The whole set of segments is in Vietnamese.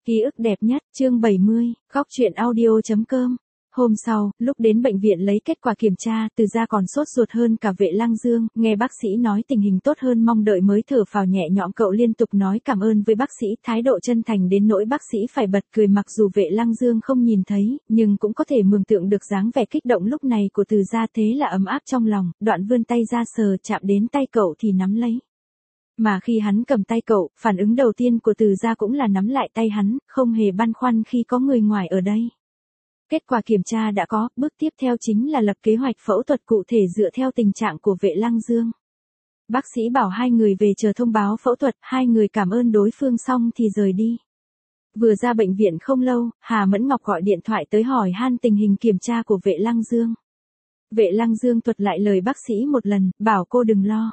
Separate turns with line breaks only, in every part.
Ký ức đẹp nhất, chương 70, góc truyện audio.com. Hôm sau, lúc đến bệnh viện lấy kết quả kiểm tra, Từ Gia còn sốt ruột hơn cả Vệ Lăng Dương, nghe bác sĩ nói tình hình tốt hơn mong đợi mới thở phào nhẹ nhõm. Cậu liên tục nói cảm ơn với bác sĩ, thái độ chân thành đến nỗi bác sĩ phải bật cười. Mặc dù Vệ Lăng Dương không nhìn thấy, nhưng cũng có thể mường tượng được dáng vẻ kích động lúc này của Từ Gia, thế là ấm áp trong lòng, đoạn vươn tay ra sờ chạm đến tay cậu thì nắm lấy. Mà khi hắn cầm tay cậu, phản ứng đầu tiên của Từ Gia cũng là nắm lại tay hắn, không hề băn khoăn khi có người ngoài ở đây. Kết quả kiểm tra đã có, bước tiếp theo chính là lập kế hoạch phẫu thuật cụ thể dựa theo tình trạng của Vệ Lăng Dương. Bác sĩ bảo hai người về chờ thông báo phẫu thuật, hai người cảm ơn đối phương xong thì rời đi. Vừa ra bệnh viện không lâu, Hà Mẫn Ngọc gọi điện thoại tới hỏi han tình hình kiểm tra của Vệ Lăng Dương. Vệ Lăng Dương thuật lại lời bác sĩ một lần, bảo cô đừng lo.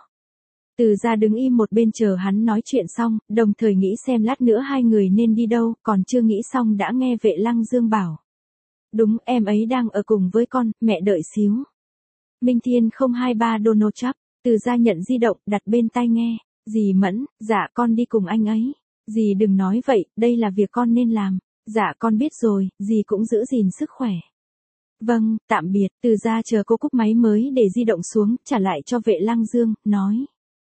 Từ Gia đứng im một bên chờ hắn nói chuyện xong, đồng thời nghĩ xem lát nữa hai người nên đi đâu, còn chưa nghĩ xong đã nghe Vệ Lăng Dương bảo. Đúng, em ấy đang ở cùng với con, mẹ đợi xíu. Minh Thiên 023 Donald Trump. Từ Gia nhận di động, đặt bên tai nghe. Dì Mẫn, dạ con đi cùng anh ấy. Dì đừng nói vậy, đây là việc con nên làm. Dạ con biết rồi, dì cũng giữ gìn sức khỏe. Vâng, tạm biệt. Từ Gia chờ cô cúp máy mới để di động xuống, trả lại cho Vệ Lăng Dương, nói.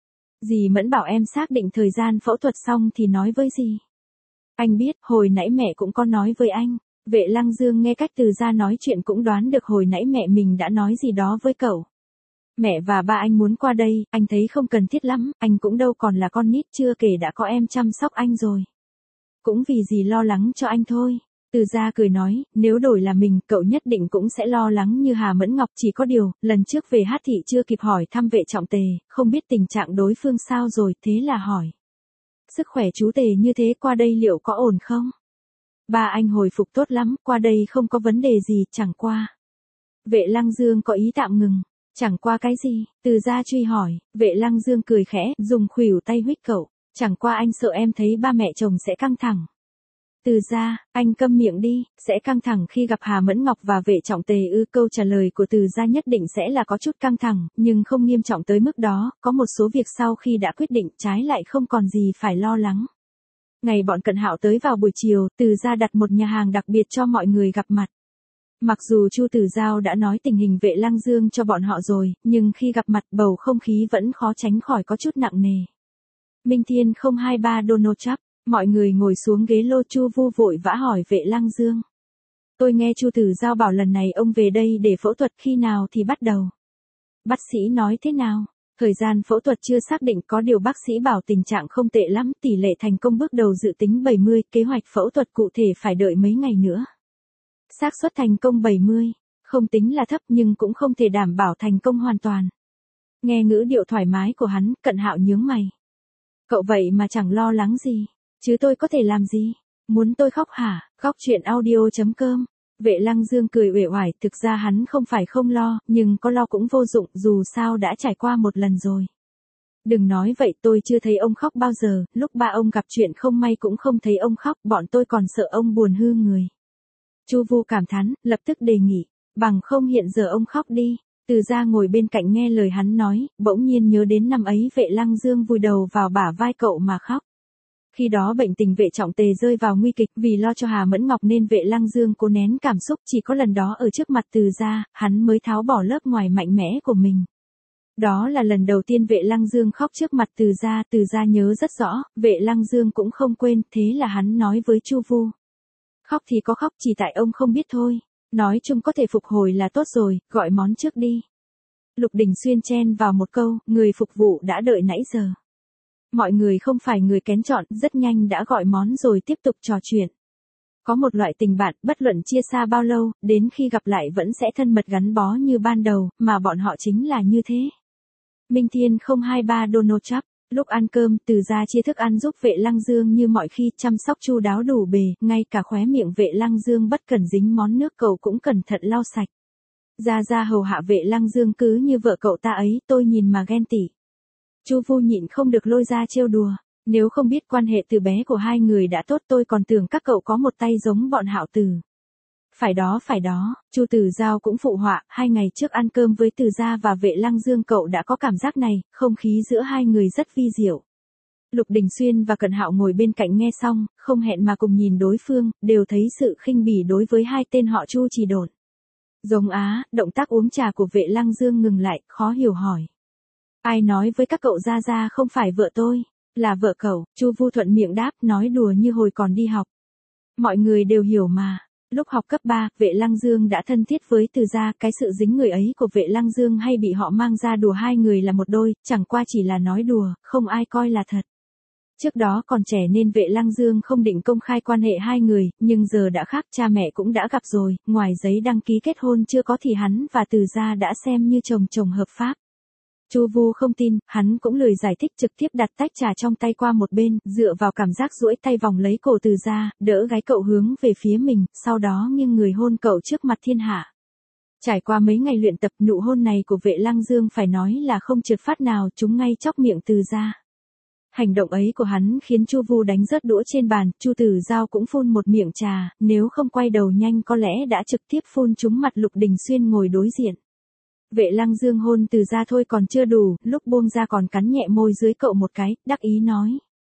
Dì Mẫn bảo em xác định thời gian phẫu thuật xong thì nói với dì. Anh biết, hồi nãy mẹ cũng có nói với anh. Vệ Lăng Dương nghe cách Từ Gia nói chuyện cũng đoán được hồi nãy mẹ mình đã nói gì đó với cậu. Mẹ và ba anh muốn qua đây, anh thấy không cần thiết lắm, anh cũng đâu còn là con nít, chưa kể đã có em chăm sóc anh rồi. Cũng vì dì lo lắng cho anh thôi. Từ Gia cười nói, nếu đổi là mình, cậu nhất định cũng sẽ lo lắng như Hà Mẫn Ngọc, chỉ có điều, lần trước về Hát Thị chưa kịp hỏi thăm Vệ Trọng Tề, không biết tình trạng đối phương sao rồi, thế là hỏi. Sức khỏe chú Tề như thế qua đây liệu có ổn không? Ba anh hồi phục tốt lắm, qua đây không có vấn đề gì, chẳng qua. Vệ Lăng Dương có ý tạm ngừng. Chẳng qua cái gì? Từ Gia truy hỏi. Vệ Lăng Dương cười khẽ, dùng khuỷu tay huých cậu. Chẳng qua anh sợ em thấy ba mẹ chồng sẽ căng thẳng. Từ Gia, anh câm miệng đi, sẽ căng thẳng khi gặp Hà Mẫn Ngọc và Vệ Trọng Tề ư? Câu trả lời của Từ Gia nhất định sẽ là có chút căng thẳng, nhưng không nghiêm trọng tới mức đó, có một số việc sau khi đã quyết định trái lại không còn gì phải lo lắng. Ngày bọn Cận Hạo tới vào buổi chiều, Từ Gia đặt một nhà hàng đặc biệt cho mọi người gặp mặt. Mặc dù Chu Tử Giao đã nói tình hình Vệ Lăng Dương cho bọn họ rồi, nhưng khi gặp mặt bầu không khí vẫn khó tránh khỏi có chút nặng nề. Minh Thiên 023 Donald Trump. Mọi người ngồi xuống ghế lô. Chu Vu vội vã hỏi Vệ Lăng Dương. Tôi nghe Chu Tử Giao bảo lần này ông về đây để phẫu thuật, khi nào thì bắt đầu? Bác sĩ nói thế nào? Thời gian phẫu thuật chưa xác định, có điều bác sĩ bảo tình trạng không tệ lắm, tỷ lệ thành công bước đầu dự tính 70, kế hoạch phẫu thuật cụ thể phải đợi mấy ngày nữa. Xác suất thành công 70, không tính là thấp nhưng cũng không thể đảm bảo thành công hoàn toàn. Nghe ngữ điệu thoải mái của hắn, Cận Hạo nhướng mày. Cậu vậy mà chẳng lo lắng gì, chứ tôi có thể làm gì? Muốn tôi khóc hả? Góc truyện audio.com. Vệ Lăng Dương cười uể oải, thực ra hắn không phải không lo, nhưng có lo cũng vô dụng, dù sao đã trải qua một lần rồi. Đừng nói vậy, tôi chưa thấy ông khóc bao giờ, lúc ba ông gặp chuyện không may cũng không thấy ông khóc, bọn tôi còn sợ ông buồn hư người. Chu Vu cảm thán, lập tức đề nghị, bằng không hiện giờ ông khóc đi. Từ Gia ngồi bên cạnh nghe lời hắn nói, bỗng nhiên nhớ đến năm ấy Vệ Lăng Dương vùi đầu vào bả vai cậu mà khóc. Khi đó bệnh tình Vệ Trọng Tề rơi vào nguy kịch, vì lo cho Hà Mẫn Ngọc nên Vệ Lăng Dương cố nén cảm xúc, chỉ có lần đó ở trước mặt Từ Gia, hắn mới tháo bỏ lớp ngoài mạnh mẽ của mình. Đó là lần đầu tiên Vệ Lăng Dương khóc trước mặt Từ Gia nhớ rất rõ, Vệ Lăng Dương cũng không quên, thế là hắn nói với Chu Vu. Khóc thì có khóc, chỉ tại ông không biết thôi. Nói chung có thể phục hồi là tốt rồi, gọi món trước đi. Lục Đình Xuyên chen vào một câu, người phục vụ đã đợi nãy giờ. Mọi người không phải người kén chọn, rất nhanh đã gọi món rồi tiếp tục trò chuyện. Có một loại tình bạn, bất luận chia xa bao lâu, đến khi gặp lại vẫn sẽ thân mật gắn bó như ban đầu, mà bọn họ chính là như thế. Minh Thiên 023 Donald Trump. Lúc ăn cơm, Từ Gia chia thức ăn giúp Vệ Lăng Dương như mọi khi, chăm sóc chu đáo đủ bề, ngay cả khóe miệng Vệ Lăng Dương bất cần dính món nước cậu cũng cẩn thận lau sạch. Gia hầu hạ Vệ Lăng Dương cứ như vợ cậu ta ấy, tôi nhìn mà ghen tị. Chu Vu nhịn không được lôi ra trêu đùa, nếu không biết quan hệ từ bé của hai người đã tốt tôi còn tưởng các cậu có một tay giống bọn Hạo Tử. Phải đó, Chu Tử Giao cũng phụ họa, 2 ngày trước ăn cơm với Từ Gia và Vệ Lăng Dương cậu đã có cảm giác này, không khí giữa hai người rất vi diệu. Lục Đình Xuyên và Cận Hạo ngồi bên cạnh nghe xong, không hẹn mà cùng nhìn đối phương, đều thấy sự khinh bỉ đối với hai tên họ Chu Chỉ Độn. Giống á, động tác uống trà của Vệ Lăng Dương ngừng lại, khó hiểu hỏi. Ai nói với các cậu ra không phải vợ tôi, là vợ cậu, Chu Vu thuận miệng đáp, nói đùa như hồi còn đi học. Mọi người đều hiểu mà. Lúc học cấp 3, Vệ Lăng Dương đã thân thiết với Từ Gia, cái sự dính người ấy của Vệ Lăng Dương hay bị họ mang ra đùa hai người là một đôi, chẳng qua chỉ là nói đùa, không ai coi là thật. Trước đó còn trẻ nên Vệ Lăng Dương không định công khai quan hệ hai người, nhưng giờ đã khác, cha mẹ cũng đã gặp rồi, ngoài giấy đăng ký kết hôn chưa có thì hắn và Từ Gia đã xem như chồng hợp pháp. Chu Vu không tin, hắn cũng lười giải thích, trực tiếp đặt tách trà trong tay qua một bên, dựa vào cảm giác duỗi tay vòng lấy cổ Từ Gia, đỡ gái cậu hướng về phía mình, sau đó nghiêng người hôn cậu trước mặt thiên hạ. Trải qua mấy ngày luyện tập, nụ hôn này của Vệ Lăng Dương phải nói là không trượt phát nào, trúng ngay chóp miệng Từ Gia. Hành động ấy của hắn khiến Chu Vu đánh rớt đũa trên bàn, Chu Tử Giao cũng phun một miệng trà, nếu không quay đầu nhanh có lẽ đã trực tiếp phun trúng mặt Lục Đình Xuyên ngồi đối diện. Vệ Lăng Dương hôn Từ Gia thôi còn chưa đủ, lúc buông ra còn cắn nhẹ môi dưới cậu một cái, đắc ý nói.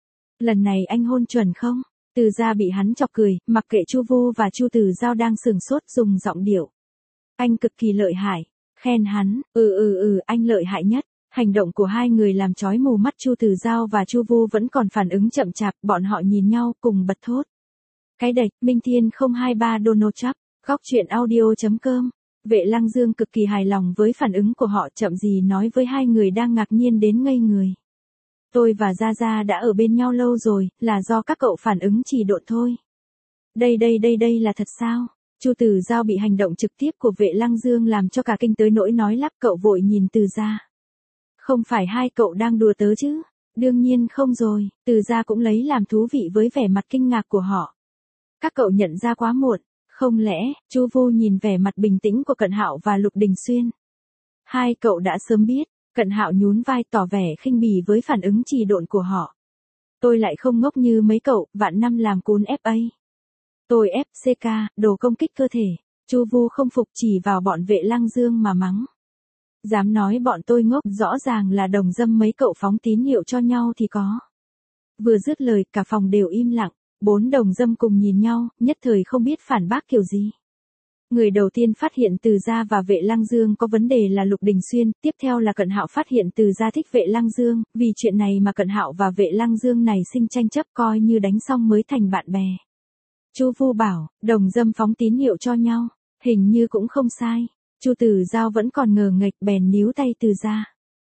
Lần này anh hôn chuẩn không? Từ Gia bị hắn chọc cười, mặc kệ Chu Vu và Chu Tử Giao đang sửng sốt, dùng giọng điệu. Anh cực kỳ lợi hại, khen hắn, anh lợi hại nhất. Hành động của hai người làm chói mù mắt Chu Tử Giao và Chu Vu vẫn còn phản ứng chậm chạp, bọn họ nhìn nhau cùng bật thốt. Cái đệch, Minh Thiên 023 Donald Trump, góc truyện audio.com. Vệ Lăng Dương cực kỳ hài lòng với phản ứng của họ, chậm gì nói với hai người đang ngạc nhiên đến ngây người. Tôi và Gia đã ở bên nhau lâu rồi, là do các cậu phản ứng trì độn thôi. Đây là thật sao? Chu Tử Giao bị hành động trực tiếp của Vệ Lăng Dương làm cho cả kinh tới nỗi nói lắp, cậu vội nhìn Từ Gia. Không phải hai cậu đang đùa tớ chứ? Đương nhiên không rồi, Từ Gia cũng lấy làm thú vị với vẻ mặt kinh ngạc của họ. Các cậu nhận ra quá muộn, không lẽ? Chu Vu nhìn vẻ mặt bình tĩnh của Cận Hạo và Lục Đình Xuyên. Hai cậu đã sớm biết. Cận Hạo nhún vai tỏ vẻ khinh bỉ với phản ứng trì độn của họ. Tôi lại không ngốc như mấy cậu, vạn năm làm cún FA. Tôi FCK, đồ công kích cơ thể. Chu Vu không phục, chỉ vào bọn Vệ Lăng Dương mà mắng. Dám nói bọn tôi ngốc, rõ ràng là đồng dâm mấy cậu phóng tín hiệu cho nhau thì có. Vừa dứt lời, cả phòng đều im lặng, bốn đồng dâm cùng nhìn nhau, nhất thời không biết phản bác kiểu gì. Người đầu tiên phát hiện Từ Gia và Vệ Lăng Dương có vấn đề là Lục Đình Xuyên, tiếp theo là Cận Hạo phát hiện Từ Gia thích Vệ Lăng Dương, vì chuyện này mà Cận Hạo và Vệ Lăng Dương này sinh tranh chấp, coi như đánh xong mới thành bạn bè. Chu Vu bảo, đồng dâm phóng tín hiệu cho nhau, hình như cũng không sai. Chu Tử Giao vẫn còn ngờ nghệch, bèn níu tay Từ Gia.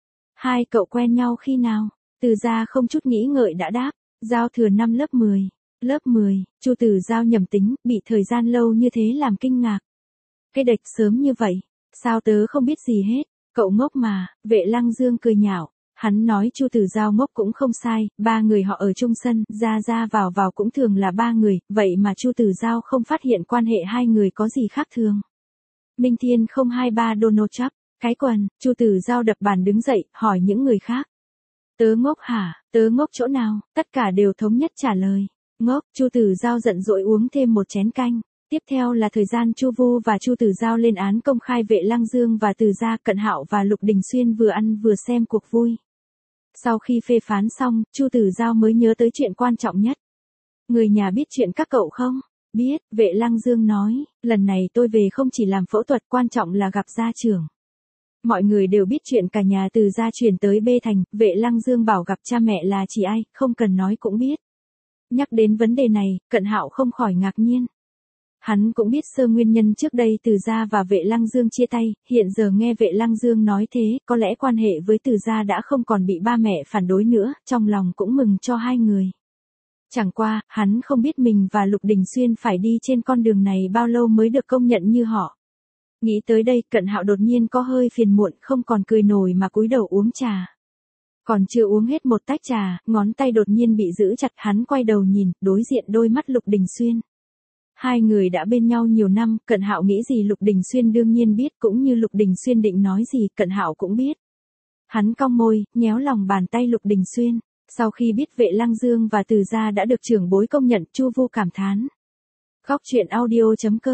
Hai cậu quen nhau khi nào? Từ Gia không chút nghĩ ngợi đã đáp, Giao thừa năm lớp 10. Lớp 10, Chu Tử Giao nhầm tính, bị thời gian lâu như thế làm kinh ngạc. Cái đệch sớm như vậy, sao tớ không biết gì hết, cậu ngốc mà. Vệ Lăng Dương cười nhạo, hắn nói Chu Tử Giao ngốc cũng không sai, ba người họ ở chung sân, ra vào cũng thường là ba người, vậy mà Chu Tử Giao không phát hiện quan hệ hai người có gì khác thường. Minh Thiên 023 Donald Trump, cái quần. Chu Tử Giao đập bàn đứng dậy, hỏi những người khác. Tớ ngốc hả? Tớ ngốc chỗ nào? Tất cả đều thống nhất trả lời. Ngốc. Chu Tử Giao giận dỗi uống thêm một chén canh. Tiếp theo là thời gian Chu Vu và Chu Tử Giao lên án công khai Vệ Lăng Dương và Từ Gia. Cận Hạo và Lục Đình Xuyên vừa ăn vừa xem cuộc vui. Sau khi phê phán xong, Chu Tử Giao mới nhớ tới chuyện quan trọng nhất. Người nhà biết chuyện các cậu không? Biết, Vệ Lăng Dương nói, lần này tôi về không chỉ làm phẫu thuật, quan trọng là gặp gia trưởng. Mọi người đều biết chuyện cả nhà Từ Gia chuyển tới B Thành, Vệ Lăng Dương bảo gặp cha mẹ là chỉ ai, không cần nói cũng biết. Nhắc đến vấn đề này, Cận Hạo không khỏi ngạc nhiên. Hắn cũng biết sơ nguyên nhân trước đây Từ Gia và Vệ Lăng Dương chia tay, hiện giờ nghe Vệ Lăng Dương nói thế, có lẽ quan hệ với Từ Gia đã không còn bị ba mẹ phản đối nữa, trong lòng cũng mừng cho hai người. Chẳng qua, hắn không biết mình và Lục Đình Xuyên phải đi trên con đường này bao lâu mới được công nhận như họ. Nghĩ tới đây, Cận Hạo đột nhiên có hơi phiền muộn, không còn cười nổi mà cúi đầu uống trà. Còn chưa uống hết một tách trà, ngón tay đột nhiên bị giữ chặt, hắn quay đầu nhìn, đối diện đôi mắt Lục Đình Xuyên. Hai người đã bên nhau nhiều năm, Cận Hạo nghĩ gì Lục Đình Xuyên đương nhiên biết, cũng như Lục Đình Xuyên định nói gì, Cận Hạo cũng biết. Hắn cong môi, nhéo lòng bàn tay Lục Đình Xuyên. Sau khi biết Vệ Lăng Dương và Từ Gia đã được trưởng bối công nhận, Chu Vu cảm thán. Góc truyện audio.com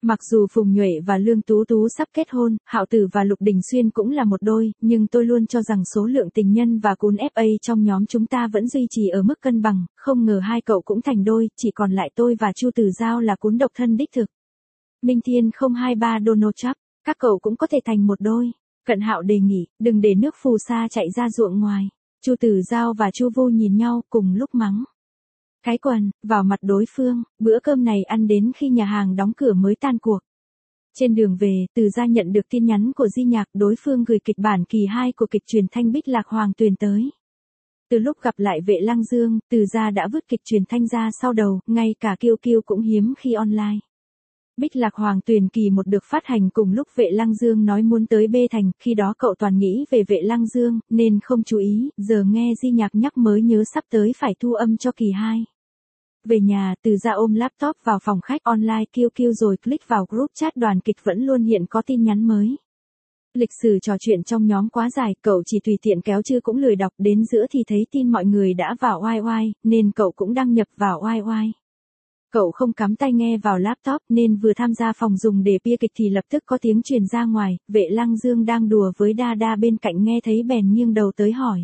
Mặc dù Phùng Nhuệ và Lương Tú Tú sắp kết hôn, Hạo Tử và Lục Đình Xuyên cũng là một đôi, nhưng tôi luôn cho rằng số lượng tình nhân và cún FA trong nhóm chúng ta vẫn duy trì ở mức cân bằng, không ngờ hai cậu cũng thành đôi, chỉ còn lại tôi và Chu Tử Giao là cún độc thân đích thực. Minh Thiên 023 Donald Trump, các cậu cũng có thể thành một đôi. Cận Hạo đề nghị, đừng để nước phù sa chạy ra ruộng ngoài. Chu Tử Giao và Chu Vu nhìn nhau cùng lúc mắng. Cái quần, vào mặt đối phương, bữa cơm này ăn đến khi nhà hàng đóng cửa mới tan cuộc. Trên đường về, Từ Gia nhận được tin nhắn của Di Nhạc, đối phương gửi kịch bản kỳ 2 của kịch truyền thanh Bích Lạc Hoàng Tuyền tới. Từ lúc gặp lại Vệ Lăng Dương, Từ Gia đã vứt kịch truyền thanh ra sau đầu, ngay cả Kiêu Kiêu cũng hiếm khi online. Bích Lạc Hoàng Tuyền kỳ 1 được phát hành cùng lúc Vệ Lăng Dương nói muốn tới B Thành, khi đó cậu toàn nghĩ về Vệ Lăng Dương, nên không chú ý, giờ nghe Di Nhạc nhắc mới nhớ sắp tới phải thu âm cho kỳ 2. Về nhà, Từ Gia ôm laptop vào phòng khách online Kiêu Kiêu rồi click vào group chat đoàn kịch vẫn luôn hiện có tin nhắn mới. Lịch sử trò chuyện trong nhóm quá dài, cậu chỉ tùy tiện kéo chứ cũng lười đọc, đến giữa thì thấy tin mọi người đã vào YY, nên cậu cũng đăng nhập vào YY. Cậu không cắm tai nghe vào laptop nên vừa tham gia phòng dùng để bia kịch thì lập tức có tiếng truyền ra ngoài, Vệ Lăng Dương đang đùa với Đa Đa bên cạnh nghe thấy bèn nghiêng đầu tới hỏi.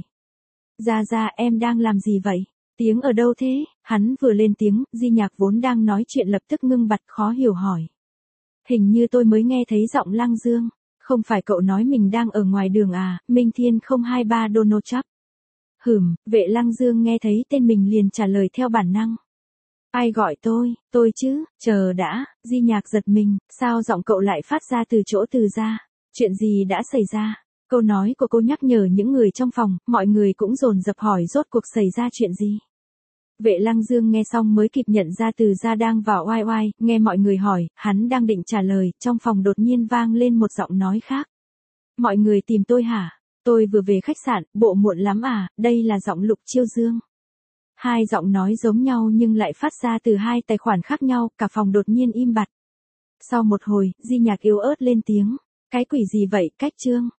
Gia em đang làm gì vậy? Tiếng ở đâu thế? Hắn vừa lên tiếng, Di Nhạc vốn đang nói chuyện lập tức ngưng bặt khó hiểu hỏi. Hình như tôi mới nghe thấy giọng Lăng Dương, không phải cậu nói mình đang ở ngoài đường à? Minh Thiên 023 Donald Trump. Vệ Lăng Dương nghe thấy tên mình liền trả lời theo bản năng. Ai gọi tôi chứ, chờ đã, Di Nhạc giật mình, sao giọng cậu lại phát ra từ chỗ Từ Gia? Chuyện gì đã xảy ra? Câu nói của cô nhắc nhở những người trong phòng, mọi người cũng dồn dập hỏi rốt cuộc xảy ra chuyện gì. Vệ Lăng Dương nghe xong mới kịp nhận ra Từ Gia đang vào YY, nghe mọi người hỏi, hắn đang định trả lời, trong phòng đột nhiên vang lên một giọng nói khác. Mọi người tìm tôi hả? Tôi vừa về khách sạn, bộ muộn lắm à, đây là giọng Lục Chiêu Dương. Hai giọng nói giống nhau nhưng lại phát ra từ hai tài khoản khác nhau, cả phòng đột nhiên im bặt. Sau một hồi, Di Nhạc yếu ớt lên tiếng. Cái quỷ gì vậy, Cách Trương?